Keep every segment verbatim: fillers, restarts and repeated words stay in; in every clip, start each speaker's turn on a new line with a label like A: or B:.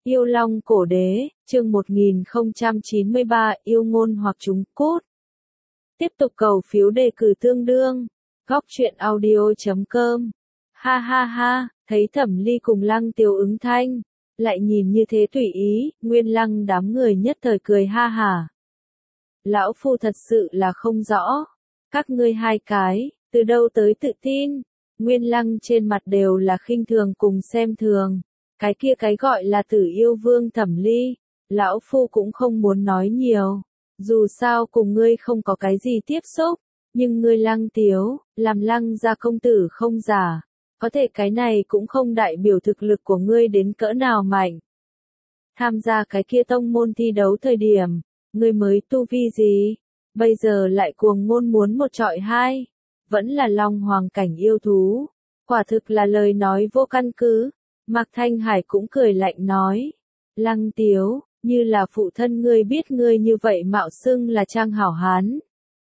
A: Yêu Long Cổ Đế, chương một nghìn không trăm chín mươi ba, yêu ngôn hoặc trúng cốt. Tiếp tục cầu phiếu đề cử tương đương. Góc truyện audio chấm com. Ha ha ha, thấy Thẩm Ly cùng Lăng Tiếu ứng thanh, lại nhìn như thế tùy ý, Nguyên Lăng đám người nhất thời cười ha hả. Lão phu thật sự là không rõ, các ngươi hai cái, từ đâu tới tự tin? Nguyên Lăng trên mặt đều là khinh thường cùng xem thường. Cái kia cái gọi là Tử Yêu Vương Thẩm Ly, lão phu cũng không muốn nói nhiều, dù sao cùng ngươi không có cái gì tiếp xúc, nhưng ngươi Lăng Tiếu, làm Lăng gia công tử không giả, có thể cái này cũng không đại biểu thực lực của ngươi đến cỡ nào mạnh. Tham gia cái kia tông môn thi đấu thời điểm, ngươi mới tu vi gì, bây giờ lại cuồng ngôn muốn một trọi hai, vẫn là Long Hoàng cảnh yêu thú, quả thực là lời nói vô căn cứ. Mạc Thanh Hải cũng cười lạnh nói, Lăng Tiếu, như là phụ thân ngươi biết ngươi như vậy mạo xưng là trang hảo hán.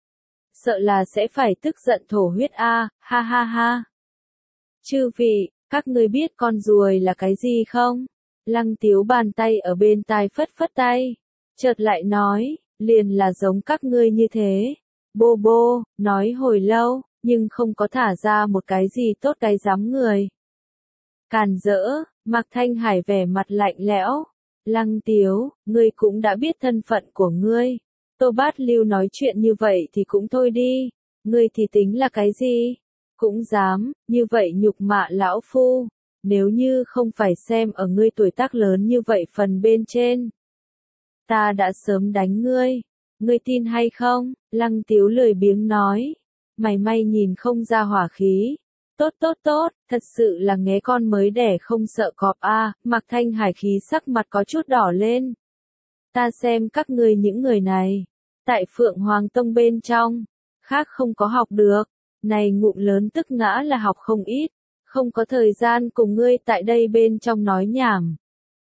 A: Sợ là sẽ phải tức giận thổ huyết a, ha ha ha. Chư vị, các ngươi biết con ruồi là cái gì không? Lăng Tiếu bàn tay ở bên tai phất phất tay, chợt lại nói, liền là giống các ngươi như thế. Bô bô, nói hồi lâu, nhưng không có thả ra một cái gì tốt cái dám người. Càn rỡ, Mạc Thanh Hải vẻ mặt lạnh lẽo. Lăng Tiếu, ngươi cũng đã biết thân phận của ngươi. Tô Bát Lưu nói chuyện như vậy thì cũng thôi đi. Ngươi thì tính là cái gì? Cũng dám, như vậy nhục mạ lão phu. Nếu như không phải xem ở ngươi tuổi tác lớn như vậy phần bên trên, ta đã sớm đánh ngươi. Ngươi tin hay không? Lăng Tiếu lười biếng nói. Mày may nhìn không ra hỏa khí. Tốt tốt tốt, thật sự là nghé con mới đẻ không sợ cọp a. À, Mạc Thanh Hải khí sắc mặt có chút đỏ lên. Ta xem các ngươi những người này, tại Phượng Hoàng Tông bên trong, khác không có học được, này ngụm lớn tức ngã là học không ít, không có thời gian cùng ngươi tại đây bên trong nói nhảm.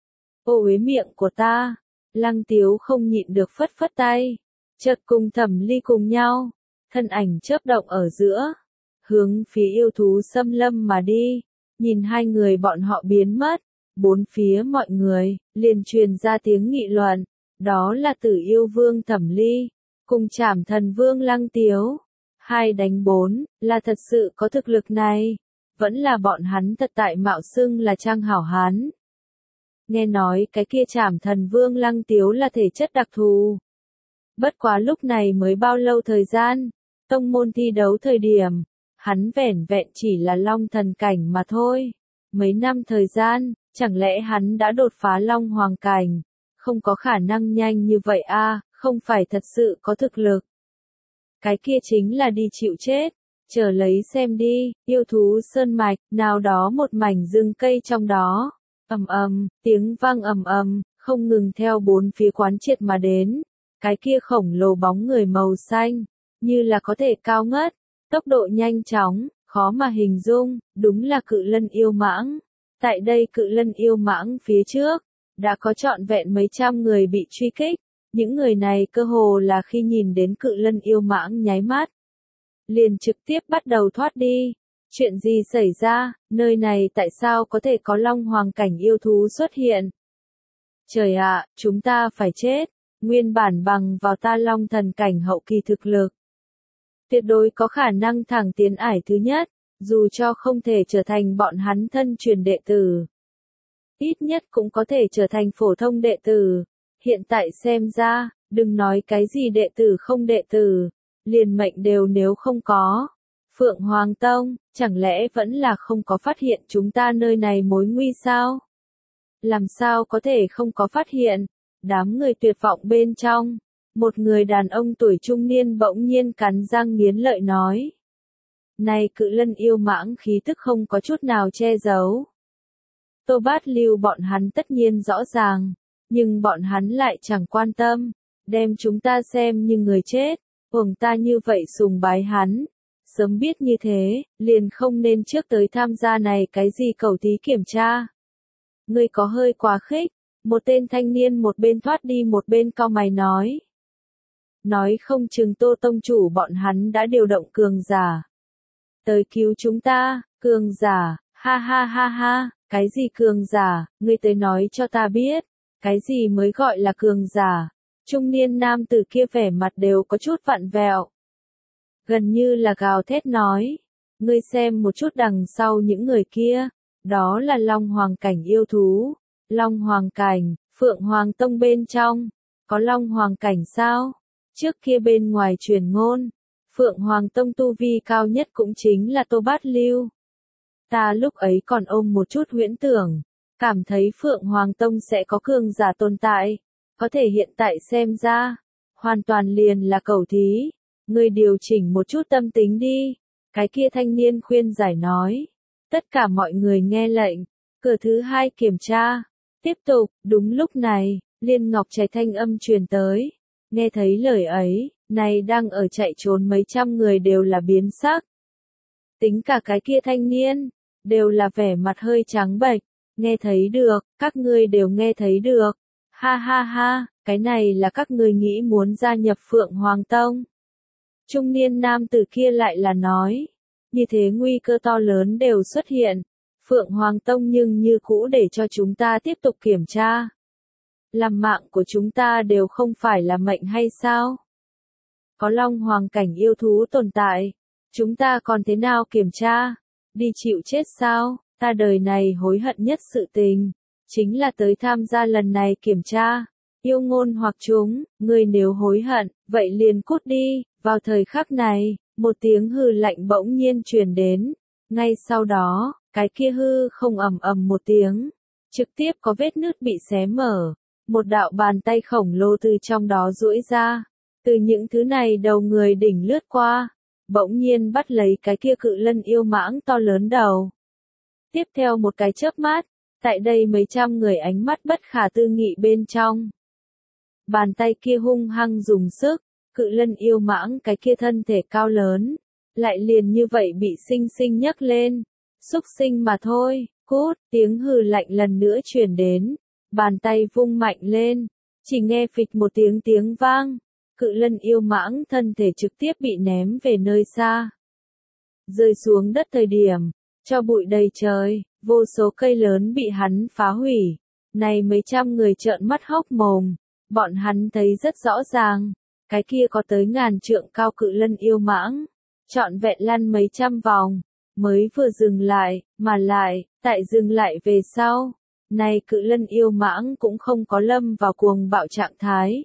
A: Ô uế miệng của ta, Lăng Tiếu không nhịn được phất phất tay, chợt cùng Thẩm Ly cùng nhau, thân ảnh chớp động ở giữa. Hướng phía yêu thú xâm lâm mà đi, nhìn hai người bọn họ biến mất, bốn phía mọi người, liền truyền ra tiếng nghị luận, đó là Tử Yêu Vương Thẩm Ly, cùng Trảm Thần Vương Lăng Tiếu, hai đánh bốn, là thật sự có thực lực này, vẫn là bọn hắn thật tại mạo xưng là trang hảo hán. Nghe nói cái kia Trảm Thần Vương Lăng Tiếu là thể chất đặc thù. Bất quá lúc này mới bao lâu thời gian, tông môn thi đấu thời điểm, hắn vẻn vẹn chỉ là Long thần cảnh mà thôi. Mấy năm thời gian, chẳng lẽ hắn đã đột phá Long Hoàng cảnh? Không có khả năng nhanh như vậy a, à, không phải thật sự có thực lực. Cái kia chính là đi chịu chết. Chờ lấy xem đi, yêu thú sơn mạch, nào đó một mảnh rừng cây trong đó. Ầm ầm, tiếng vang ầm ầm, không ngừng theo bốn phía quán triệt mà đến. Cái kia khổng lồ bóng người màu xanh, như là có thể cao ngất. Tốc độ nhanh chóng, khó mà hình dung, đúng là Cự Lân yêu mãng. Tại đây Cự Lân yêu mãng phía trước, đã có trọn vẹn mấy trăm người bị truy kích. Những người này cơ hồ là khi nhìn đến Cự Lân yêu mãng nháy mắt, liền trực tiếp bắt đầu thoát đi. Chuyện gì xảy ra, nơi này tại sao có thể có Long Hoàng cảnh yêu thú xuất hiện? Trời ạ, chúng ta phải chết, nguyên bản bằng vào ta Long thần cảnh hậu kỳ thực lực. Tuyệt đối có khả năng thẳng tiến ải thứ nhất, dù cho không thể trở thành bọn hắn thân truyền đệ tử. Ít nhất cũng có thể trở thành phổ thông đệ tử. Hiện tại xem ra, đừng nói cái gì đệ tử không đệ tử, liền mệnh đều nếu không có. Phượng Hoàng Tông, chẳng lẽ vẫn là không có phát hiện chúng ta nơi này mối nguy sao? Làm sao có thể không có phát hiện? Đám người tuyệt vọng bên trong. Một người đàn ông tuổi trung niên bỗng nhiên cắn răng nghiến lợi nói. Này Cự Lân yêu mãng khí tức không có chút nào che giấu. Tô Bát Lưu bọn hắn tất nhiên rõ ràng, nhưng bọn hắn lại chẳng quan tâm, đem chúng ta xem như người chết, uổng ta như vậy sùng bái hắn. Sớm biết như thế, liền không nên trước tới tham gia này cái gì cầu thí kiểm tra. Ngươi có hơi quá khích, một tên thanh niên một bên thoát đi một bên cau mày nói. Nói không chừng Tô tông chủ bọn hắn đã điều động cường giả tới cứu chúng ta. Cường giả, Ha ha ha ha, cái gì cường giả, ngươi tới nói cho ta biết, cái gì mới gọi là cường giả. Trung niên nam tử kia vẻ mặt đều có chút vặn vẹo. Gần như là gào thét nói, ngươi xem một chút đằng sau những người kia, đó là Long Hoàng cảnh yêu thú. Long Hoàng cảnh, Phượng Hoàng Tông bên trong, có Long Hoàng cảnh sao? Trước kia bên ngoài truyền ngôn, Phượng Hoàng Tông tu vi cao nhất cũng chính là Tô Bát Lưu. Ta lúc ấy còn ôm một chút huyễn tưởng, cảm thấy Phượng Hoàng Tông sẽ có cường giả tồn tại, có thể hiện tại xem ra, hoàn toàn liền là cẩu thí, ngươi điều chỉnh một chút tâm tính đi, cái kia thanh niên khuyên giải nói. Tất cả mọi người nghe lệnh, cửa thứ hai kiểm tra, tiếp tục, đúng lúc này, Liên Ngọc Trạch thanh âm truyền tới, nghe thấy lời ấy, này đang ở chạy trốn mấy trăm người đều là biến sắc. Tính cả cái kia thanh niên, đều là vẻ mặt hơi trắng bệch, nghe thấy được, các ngươi đều nghe thấy được. Ha ha ha, cái này là các ngươi nghĩ muốn gia nhập Phượng Hoàng Tông. Trung niên nam tử kia lại là nói, như thế nguy cơ to lớn đều xuất hiện, Phượng Hoàng Tông nhưng như cũ để cho chúng ta tiếp tục kiểm tra. Làm mạng của chúng ta đều không phải là mệnh hay sao? Có Long Hoàng cảnh yêu thú tồn tại, chúng ta còn thế nào kiểm tra? Đi chịu chết sao? Ta đời này hối hận nhất sự tình, chính là tới tham gia lần này kiểm tra. Yêu ngôn hoặc chúng, ngươi nếu hối hận, vậy liền cút đi. Vào thời khắc này, một tiếng hư lạnh bỗng nhiên truyền đến. Ngay sau đó, cái kia hư không ầm ầm một tiếng, trực tiếp có vết nứt bị xé mở. Một đạo bàn tay khổng lồ từ trong đó duỗi ra, từ những thứ này đầu người đỉnh lướt qua, bỗng nhiên bắt lấy cái kia cự lân yêu mãng to lớn đầu. Tiếp theo một cái chớp mắt, tại đây mấy trăm người ánh mắt bất khả tư nghị bên trong. Bàn tay kia hung hăng dùng sức, cự lân yêu mãng cái kia thân thể cao lớn, lại liền như vậy bị sinh sinh nhấc lên. Xúc sinh mà thôi, cút, tiếng hừ lạnh lần nữa truyền đến. Bàn tay vung mạnh lên, chỉ nghe phịch một tiếng tiếng vang, cự lân yêu mãng thân thể trực tiếp bị ném về nơi xa. Rơi xuống đất thời điểm, cho bụi đầy trời, vô số cây lớn bị hắn phá hủy. Này mấy trăm người trợn mắt hốc mồm, bọn hắn thấy rất rõ ràng, cái kia có tới ngàn trượng cao cự lân yêu mãng, trọn vẹn lăn mấy trăm vòng, mới vừa dừng lại, mà lại, tại dừng lại về sau. Này cự lân yêu mãng cũng không có lâm vào cuồng bạo trạng thái.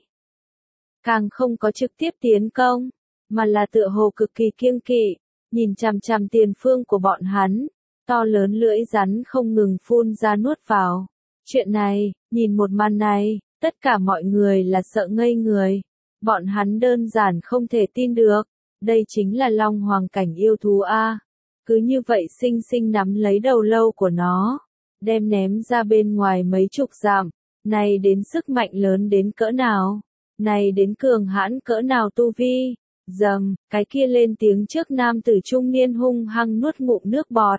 A: Càng không có trực tiếp tiến công, mà là tựa hồ cực kỳ kiêng kỵ, nhìn chằm chằm tiền phương của bọn hắn, to lớn lưỡi rắn không ngừng phun ra nuốt vào. Chuyện này, nhìn một màn này, tất cả mọi người là sợ ngây người. Bọn hắn đơn giản không thể tin được, đây chính là Long Hoàng cảnh yêu thú A. Cứ như vậy xinh xinh nắm lấy đầu lâu của nó, đem ném ra bên ngoài mấy chục dặm, này đến sức mạnh lớn đến cỡ nào, này đến cường hãn cỡ nào tu vi. Dầm, cái kia lên tiếng trước nam tử trung niên hung hăng nuốt ngụm nước bọt.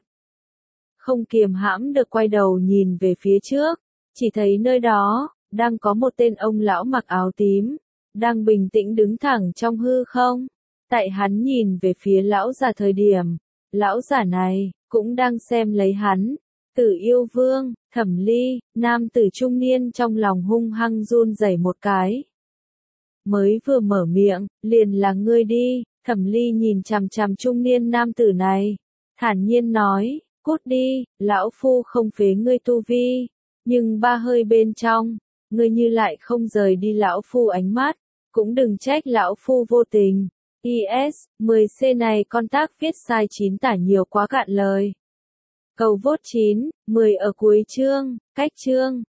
A: Không kiềm hãm được quay đầu nhìn về phía trước, chỉ thấy nơi đó, đang có một tên ông lão mặc áo tím, đang bình tĩnh đứng thẳng trong hư không. Tại hắn nhìn về phía lão già thời điểm, lão già này, cũng đang xem lấy hắn. Tử yêu vương, Thẩm Ly, nam tử trung niên trong lòng hung hăng run rẩy một cái. Mới vừa mở miệng, liền là ngươi đi. Thẩm Ly nhìn chằm chằm trung niên nam tử này, thản nhiên nói, cút đi, lão phu không phế ngươi tu vi, nhưng ba hơi bên trong, ngươi như lại không rời đi lão phu ánh mắt, cũng đừng trách lão phu vô tình. i ét mười C này con tác viết sai chín tả nhiều quá cạn lời. Cầu vote chín, mười ở cuối chương, cách chương.